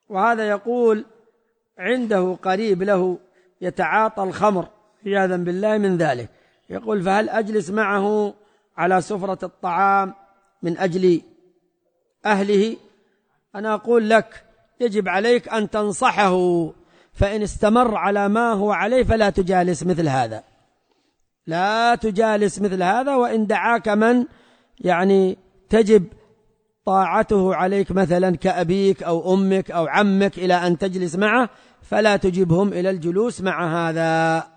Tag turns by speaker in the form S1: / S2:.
S1: وهذا يقول عنده قريب له يتعاطى الخمر عياذا بالله من ذلك، يقول فهل أجلس معه على سفرة الطعام من أجل أهله؟ أنا أقول لك يجب عليك أن تنصحه، فإن استمر على ما هو عليه فلا تجالس مثل هذا، لا تجالس مثل هذا. وإن دعاك من تجب طاعته عليك مثلا كأبيك أو أمك أو عمك إلى أن تجلس معه، فلا تجبهم إلى الجلوس مع هذا.